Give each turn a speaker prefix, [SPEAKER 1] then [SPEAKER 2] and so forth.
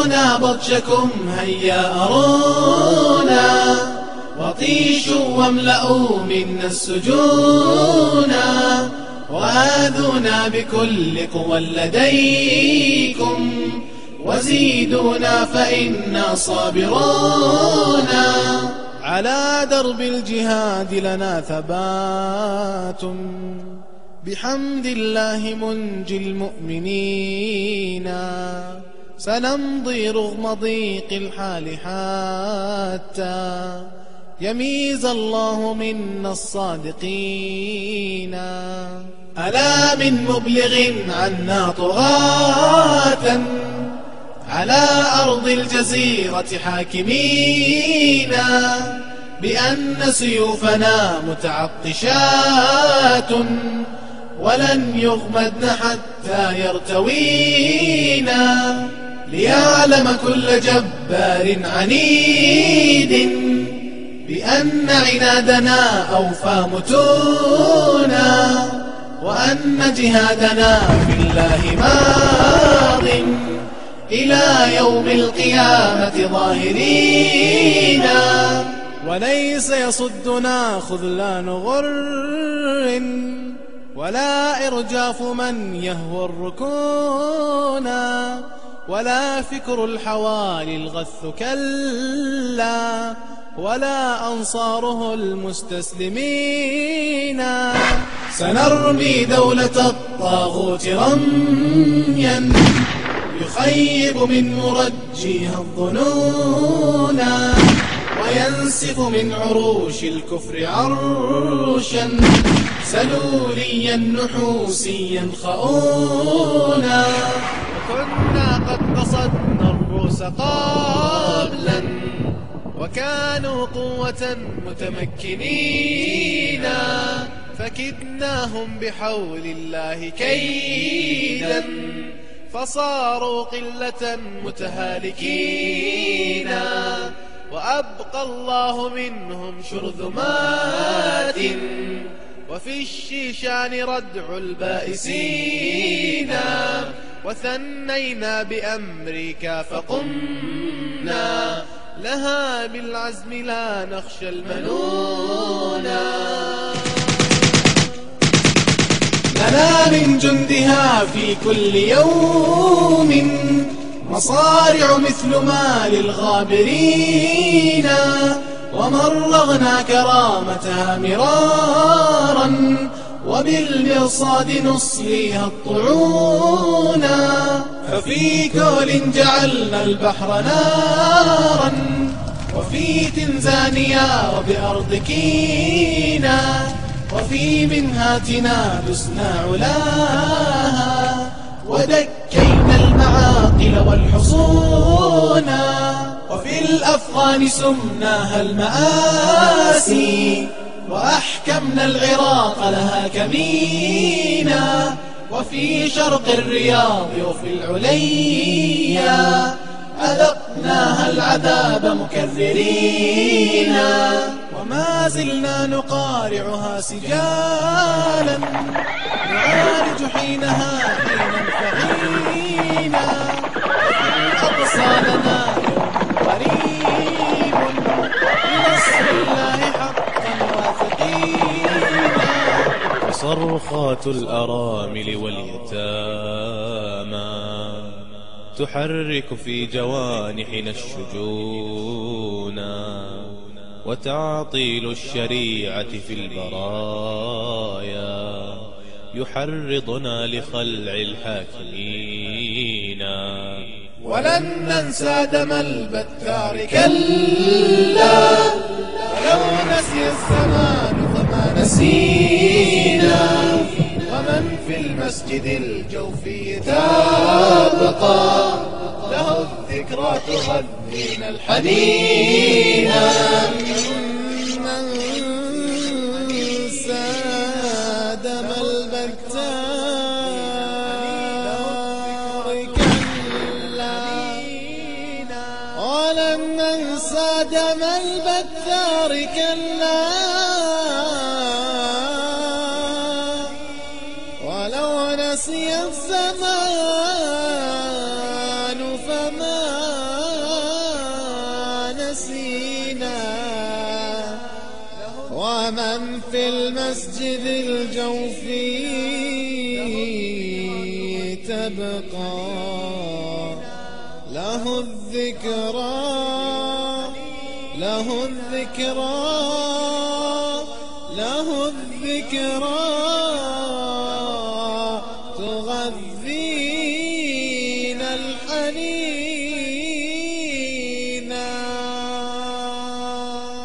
[SPEAKER 1] ذوقنا بطشكم هيا أرونا، وطيشوا واملأوا منا السجونا، وآذونا بكل قوى لديكم، وزيدونا فإنا صابرون. على درب الجهاد لنا ثبات، بحمد الله منجي المؤمنين، سنمضي رغم ضيق الحال حتى يميز الله منا الصادقين. ألا من مبلغ عنا طغاة على أرض الجزيرة حاكمين، بأن سيوفنا متعطشات ولن يغمدن حتى يرتوينا، ليعلم كل جبار عنيد بأن عنادنا أوفى متونا، وأن جهادنا في الله ماض إلى يوم القيامة ظاهرين. وليس يصدنا خذلان غر ولا إرجاف من يهوى الركونا، ولا فكر الحوالي الغث كلا، ولا أنصاره المستسلمين. سنرمي دولة الطاغوت رميا يخيب من مرجيها الظنون، وينسف من عروش الكفر عرشا سلوليا نحوسيا خؤونا. وكنا قد قصدنا الروس قبلا وكانوا قوة متمكنين، فكدناهم بحول الله كيدا فصاروا قلة متهالكين، وأبقى الله منهم شرذمات وفي الشيشان ردع البائسين، وثنينا بأمريكا فقمنا لها بالعزم لا نخشى المنونا. لنا من جندها في كل يوم مصارع مثل ما للغابرين، ومرغنا كرامتها مرارا وبالمرصاد نصليها الطعونا. ففي كول جعلنا البحر نارا، وفي تنزانيا وبأرض كينا، وفي منهاتنا دسنا علاها، ودكينا المعاقل والحصونا، وفي الأفغان سمناها المآسي، وأحكمنا العراق لها كمينا، وفي شرق الرياض وفي العليا أذقناها العذاب مكررين، وما زلنا نقارعها سجالا نعالج حينها حينا فغينا، الأقصى لنا يوم قريب بنصر الله حقا واثقين.
[SPEAKER 2] وصرخات الأرامل واليتامى تحرك في جوانحنا الشجونا، وتعطيل الشريعة في البرايا يحرضنا لخلع الحاكمين.
[SPEAKER 1] ولن ننسى دم البتار كلا، ولو نسي الزمان فما نسينا، ومن في المسجد الجوفي تبقى له الذكرى تغنينا الحنين. ننسى دم البتار كلا، ولن ننسى دم البتار كلا، ولو نسي الزمان فما نسينا، ومن في المسجد الجوفي تبقى له الذكرى، له الذكرى، له الذكرى تغذي